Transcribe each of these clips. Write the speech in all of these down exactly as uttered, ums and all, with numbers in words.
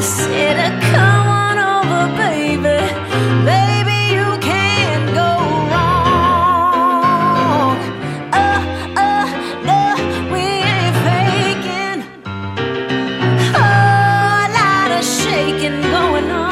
said, come on over, baby. Baby, you can't go wrong. Uh, uh, no, we ain't faking. Oh, a lot of shaking going on.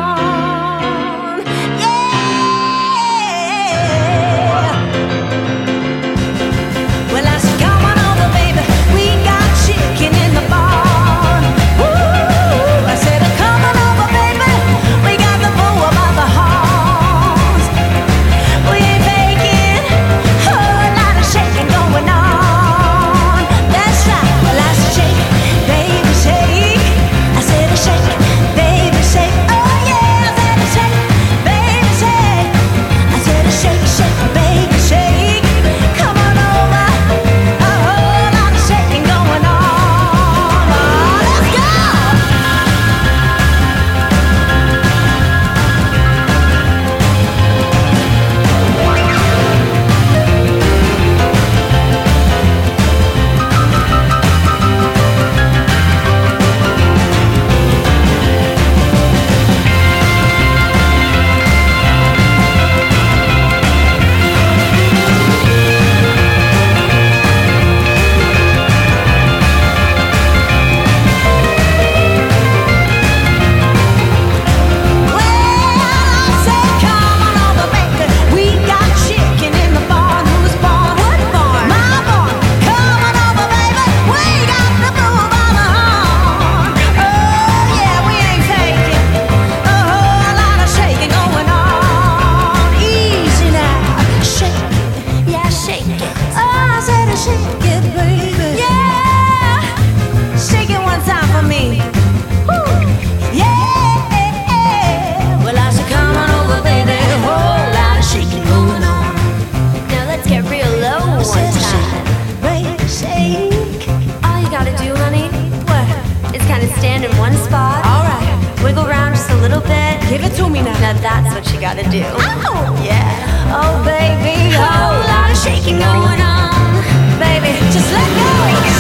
Stand in one spot. Alright. Wiggle around just a little bit. Give it to me now. Now that's what you gotta do. Ow! Yeah. Oh, baby. A whole lot of shaking going on. Baby, just let go.